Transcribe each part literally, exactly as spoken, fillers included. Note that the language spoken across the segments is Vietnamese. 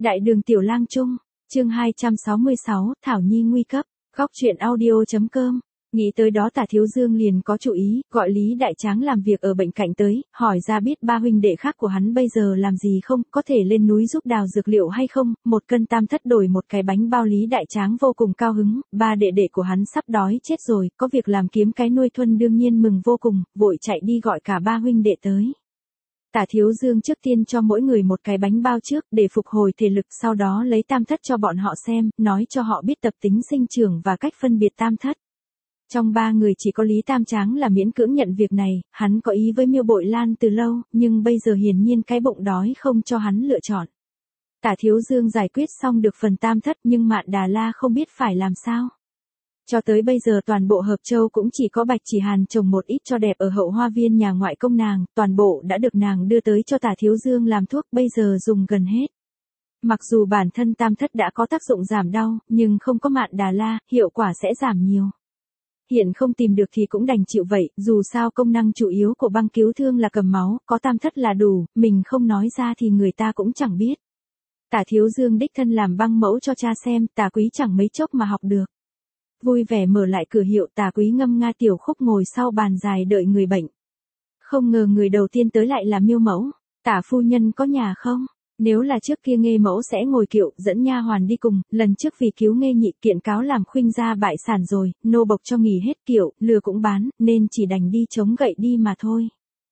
Đại đường Tiểu Lang Trung, chương hai trăm sáu mươi sáu, Thảo Nhi nguy cấp, góc truyện audio.com. Nghĩ tới đó Tả Thiếu Dương liền có chủ ý, gọi Lý Đại Tráng làm việc ở bệnh cạnh tới, hỏi ra biết ba huynh đệ khác của hắn bây giờ làm gì không, có thể lên núi giúp đào dược liệu hay không, một cân tam thất đổi một cái bánh bao. Lý Đại Tráng vô cùng cao hứng, ba đệ đệ của hắn sắp đói chết rồi, có việc làm kiếm cái nuôi thuần đương nhiên mừng vô cùng, vội chạy đi gọi cả ba huynh đệ tới. Tả Thiếu Dương trước tiên cho mỗi người một cái bánh bao trước để phục hồi thể lực, sau đó lấy tam thất cho bọn họ xem, nói cho họ biết tập tính sinh trưởng và cách phân biệt tam thất. Trong ba người chỉ có Lý Tam Tráng là miễn cưỡng nhận việc này, hắn có ý với Miêu Bội Lan từ lâu, nhưng bây giờ hiển nhiên cái bụng đói không cho hắn lựa chọn. Tả Thiếu Dương giải quyết xong được phần tam thất nhưng Mạn Đà La không biết phải làm sao. Cho tới bây giờ toàn bộ Hợp Châu cũng chỉ có Bạch Chỉ Hàn trồng một ít cho đẹp ở hậu hoa viên nhà ngoại công nàng, toàn bộ đã được nàng đưa tới cho Tả Thiếu Dương làm thuốc, bây giờ dùng gần hết. Mặc dù bản thân tam thất đã có tác dụng giảm đau, nhưng không có Mạn Đà La, hiệu quả sẽ giảm nhiều. Hiện không tìm được thì cũng đành chịu vậy, dù sao công năng chủ yếu của băng cứu thương là cầm máu, có tam thất là đủ, mình không nói ra thì người ta cũng chẳng biết. Tả Thiếu Dương đích thân làm băng mẫu cho cha xem, Tả Quý chẳng mấy chốc mà học được. Vui vẻ mở lại cửa hiệu, Tả Quý ngâm nga tiểu khúc ngồi sau bàn dài đợi người bệnh. Không ngờ người đầu tiên tới lại là Miêu mẫu. Tả phu nhân có nhà không? Nếu là trước kia Nghê mẫu sẽ ngồi kiệu, dẫn nha hoàn đi cùng, lần trước vì cứu Nghê nhị kiện cáo làm khuynh gia bại sản rồi, nô bộc cho nghỉ hết kiệu, lừa cũng bán, nên chỉ đành đi chống gậy đi mà thôi.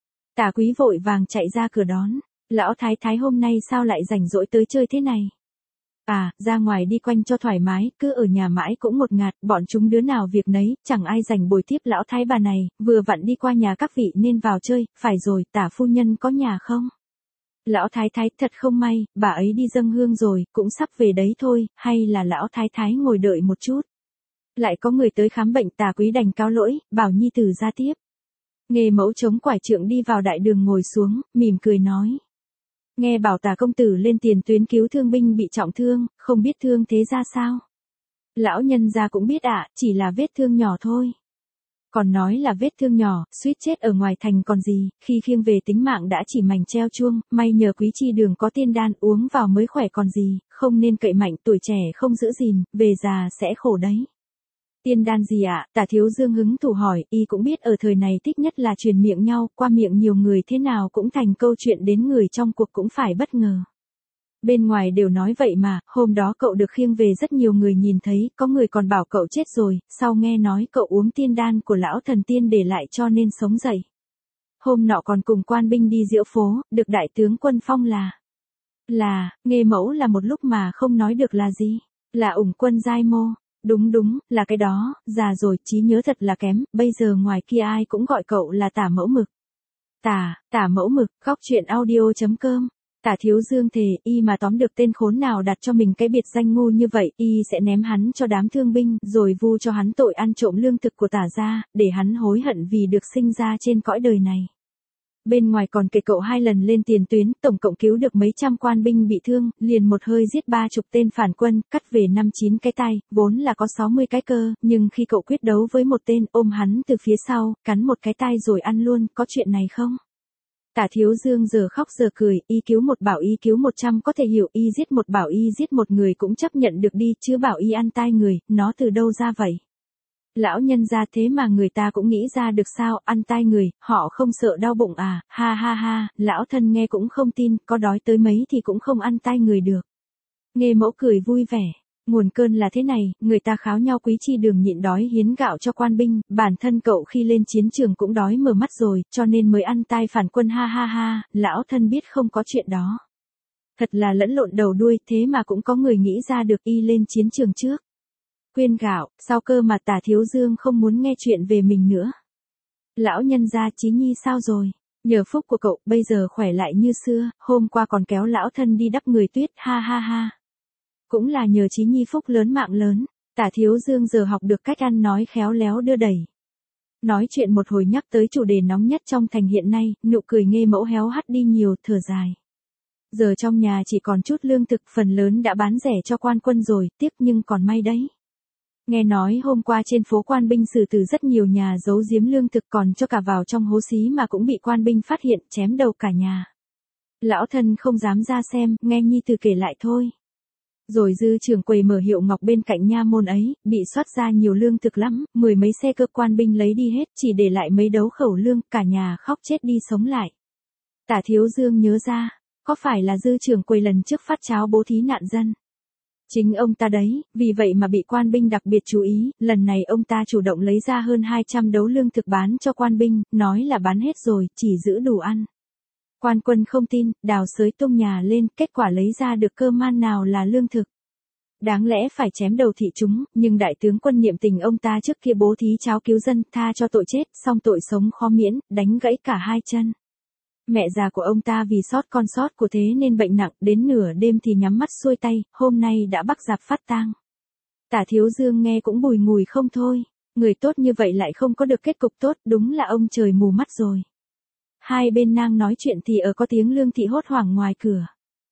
Tả Quý vội vàng chạy ra cửa đón. Lão thái thái hôm nay sao lại rảnh rỗi tới chơi thế này? À, ra ngoài đi quanh cho thoải mái, cứ ở nhà mãi cũng một ngạt, bọn chúng đứa nào việc nấy, chẳng ai rảnh bồi tiếp lão thái bà này, vừa vặn đi qua nhà các vị nên vào chơi, phải rồi, Tả phu nhân có nhà không? Lão thái thái thật không may, bà ấy đi dâng hương rồi, cũng sắp về đấy thôi, hay là lão thái thái ngồi đợi một chút. Lại có người tới khám bệnh, Tả Quý đành cáo lỗi, bảo nhi tử ra tiếp. Nghê mẫu chống quải trượng đi vào đại đường ngồi xuống, mỉm cười nói. Nghe bảo Tả công tử lên tiền tuyến cứu thương binh bị trọng thương, không biết thương thế ra sao? Lão nhân gia cũng biết ạ, chỉ là vết thương nhỏ thôi. Còn nói là vết thương nhỏ, suýt chết ở ngoài thành còn gì, khi khiêng về tính mạng đã chỉ mảnh treo chuông, may nhờ Quý Chi Đường có tiên đan uống vào mới khỏe còn gì, không nên cậy mạnh, tuổi trẻ không giữ gìn, về già sẽ khổ đấy. Tiên đan gì ạ? Tả Thiếu Dương hứng thú hỏi, y cũng biết ở thời này thích nhất là truyền miệng nhau, qua miệng nhiều người thế nào cũng thành câu chuyện, đến người trong cuộc cũng phải bất ngờ. Bên ngoài đều nói vậy mà, hôm đó cậu được khiêng về rất nhiều người nhìn thấy, có người còn bảo cậu chết rồi, sau nghe nói cậu uống tiên đan của lão thần tiên để lại cho nên sống dậy. Hôm nọ còn cùng quan binh đi diễu phố, được đại tướng quân phong là... Là, Nghê mẫu là một lúc mà không nói được là gì, là ủng quân giai mô. Đúng đúng, là cái đó, già rồi, trí nhớ thật là kém, bây giờ ngoài kia ai cũng gọi cậu là Tả mẫu mực. Tả, Tả mẫu mực, góc truyện audio.com. Tả Thiếu Dương thề, y mà tóm được tên khốn nào đặt cho mình cái biệt danh ngu như vậy, y sẽ ném hắn cho đám thương binh, rồi vu cho hắn tội ăn trộm lương thực của Tả gia, để hắn hối hận vì được sinh ra trên cõi đời này. Bên ngoài còn kể cậu hai lần lên tiền tuyến, tổng cộng cứu được mấy trăm quan binh bị thương, liền một hơi giết ba chục tên phản quân, cắt về năm chín cái tay, vốn là có sáu mươi cái cơ, nhưng khi cậu quyết đấu với một tên, ôm hắn từ phía sau, cắn một cái tay rồi ăn luôn, có chuyện này không? Tả Thiếu Dương giờ khóc giờ cười, y cứu một bảo y cứu một trăm có thể hiểu, y giết một bảo y giết một người cũng chấp nhận được đi, chứ bảo y ăn tai người, nó từ đâu ra vậy? Lão nhân ra thế mà người ta cũng nghĩ ra được sao, ăn tai người, họ không sợ đau bụng à, ha ha ha, lão thân nghe cũng không tin, có đói tới mấy thì cũng không ăn tai người được. Nghê mẫu cười vui vẻ, nguồn cơn là thế này, người ta kháo nhau Quý Chi Đường nhịn đói hiến gạo cho quan binh, bản thân cậu khi lên chiến trường cũng đói mở mắt rồi, cho nên mới ăn tai phản quân, ha ha ha, lão thân biết không có chuyện đó. Thật là lẫn lộn đầu đuôi, thế mà cũng có người nghĩ ra được y lên chiến trường trước. Quyên gạo, sao cơ mà Tả Thiếu Dương không muốn nghe chuyện về mình nữa. Lão nhân gia Chí Nhi sao rồi? Nhờ phúc của cậu, bây giờ khỏe lại như xưa, hôm qua còn kéo lão thân đi đắp người tuyết, ha ha ha. Cũng là nhờ Chí Nhi phúc lớn mạng lớn, Tả Thiếu Dương giờ học được cách ăn nói khéo léo đưa đẩy. Nói chuyện một hồi nhắc tới chủ đề nóng nhất trong thành hiện nay, nụ cười Nghê mẫu héo hắt đi nhiều, thở dài. Giờ trong nhà chỉ còn chút lương thực, phần lớn đã bán rẻ cho quan quân rồi, tiếc nhưng còn may đấy. Nghe nói hôm qua trên phố quan binh xử tử rất nhiều nhà giấu giếm lương thực, còn cho cả vào trong hố xí mà cũng bị quan binh phát hiện, chém đầu cả nhà. Lão thân không dám ra xem, nghe nhi tử kể lại thôi. Rồi dư trưởng quầy mở hiệu ngọc bên cạnh nha môn ấy, bị soát ra nhiều lương thực lắm, mười mấy xe cơ quan binh lấy đi hết, chỉ để lại mấy đấu khẩu lương, cả nhà khóc chết đi sống lại. Tả Thiếu Dương nhớ ra, có phải là dư trưởng quầy lần trước phát cháo bố thí nạn dân? Chính ông ta đấy, vì vậy mà bị quan binh đặc biệt chú ý, lần này ông ta chủ động lấy ra hơn hai trăm đấu lương thực bán cho quan binh, nói là bán hết rồi, chỉ giữ đủ ăn. Quan quân không tin, đào xới tung nhà lên, kết quả lấy ra được cơ man nào là lương thực. Đáng lẽ phải chém đầu thị chúng, nhưng đại tướng quân niệm tình ông ta trước kia bố thí cháo cứu dân, tha cho tội chết, xong tội sống khó miễn, đánh gãy cả hai chân. Mẹ già của ông ta vì sót con sót của thế nên bệnh nặng, đến nửa đêm thì nhắm mắt xuôi tay, hôm nay đã bắt dạp phát tang. Tả Thiếu Dương nghe cũng bùi ngùi không thôi, người tốt như vậy lại không có được kết cục tốt, đúng là ông trời mù mắt rồi. Hai bên đang nói chuyện thì ở có tiếng Lương Thị hốt hoảng ngoài cửa.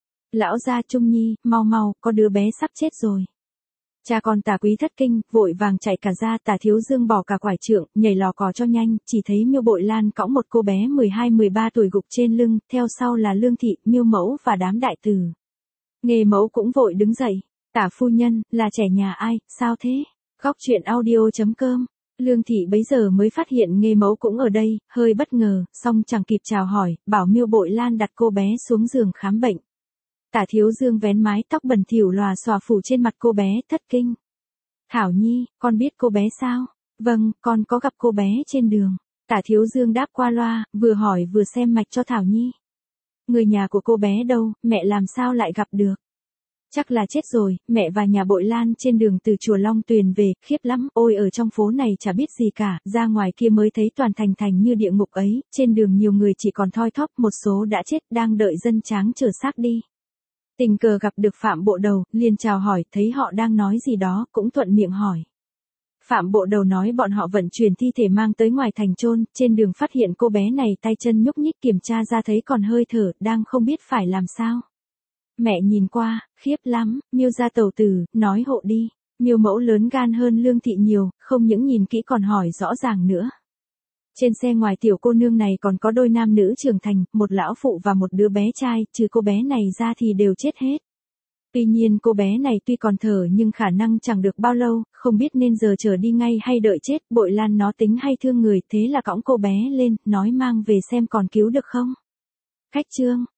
Lão gia Trung Nhi, mau mau, có đứa bé sắp chết rồi. Cha con Tả Quý thất kinh, vội vàng chạy cả ra. Tả Thiếu Dương bỏ cả quải trượng, nhảy lò cò cho nhanh, chỉ thấy Miêu Bội Lan cõng một cô bé mười hai mười ba tuổi gục trên lưng, theo sau là Lương Thị, Miêu Mẫu và đám đại tử. Nghề Mẫu cũng vội đứng dậy. Tả phu nhân, là trẻ nhà ai, sao thế? Góc truyện audio chấm com. Lương Thị bấy giờ mới phát hiện Nghê Mẫu cũng ở đây, hơi bất ngờ, song chẳng kịp chào hỏi, bảo Miêu Bội Lan đặt cô bé xuống giường khám bệnh. Tả Thiếu Dương vén mái tóc bẩn thỉu lòa xòa phủ trên mặt cô bé, thất kinh. Thảo Nhi, con biết cô bé sao? Vâng, con có gặp cô bé trên đường. Tả Thiếu Dương đáp qua loa, vừa hỏi vừa xem mạch cho Thảo Nhi. Người nhà của cô bé đâu, mẹ làm sao lại gặp được? Chắc là chết rồi, mẹ và nhà Bội Lan trên đường từ chùa Long Tuyền về, khiếp lắm, ôi ở trong phố này chả biết gì cả, ra ngoài kia mới thấy toàn thành thành như địa ngục ấy, trên đường nhiều người chỉ còn thoi thóp, một số đã chết, đang đợi dân tráng chở xác đi. Tình cờ gặp được Phạm Bộ Đầu, liền chào hỏi, thấy họ đang nói gì đó, cũng thuận miệng hỏi. Phạm Bộ Đầu nói bọn họ vận chuyển thi thể mang tới ngoài thành chôn, trên đường phát hiện cô bé này tay chân nhúc nhích, kiểm tra ra thấy còn hơi thở, đang không biết phải làm sao. Mẹ nhìn qua, khiếp lắm, Miêu gia tẩu tử, nói hộ đi. Miêu Mẫu lớn gan hơn Lương Thị nhiều, không những nhìn kỹ còn hỏi rõ ràng nữa. Trên xe ngoài tiểu cô nương này còn có đôi nam nữ trưởng thành, một lão phụ và một đứa bé trai, trừ cô bé này ra thì đều chết hết. Tuy nhiên cô bé này tuy còn thở nhưng khả năng chẳng được bao lâu, không biết nên giờ trở đi ngay hay đợi chết. Bội Lan nó tính hay thương người, thế là cõng cô bé lên, nói mang về xem còn cứu được không. Khách trương,